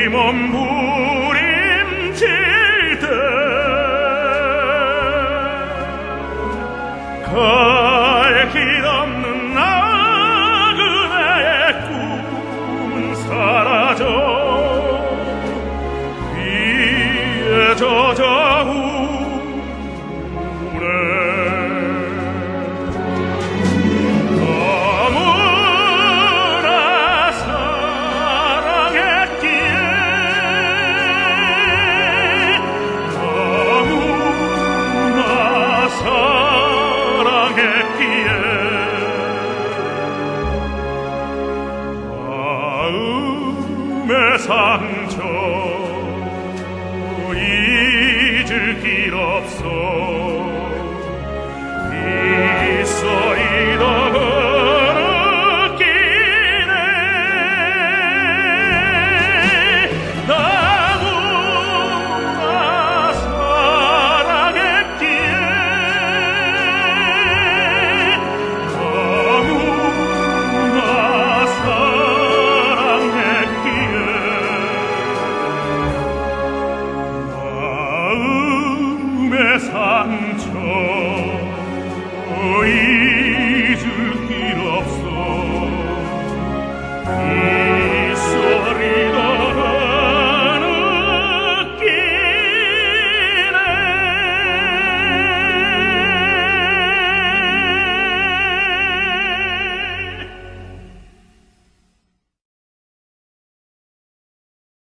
몸부림칠 때 갈 길 없는 나그네의 꿈은 사라져 위에 젖어 우네. 너무나 사랑했기에 너무나 사랑했기에 마음의 상처 잊을 길 없어 있어이던 흐느끼네. 너무나 사랑했기에 너무나 사랑했기에 마음의 상처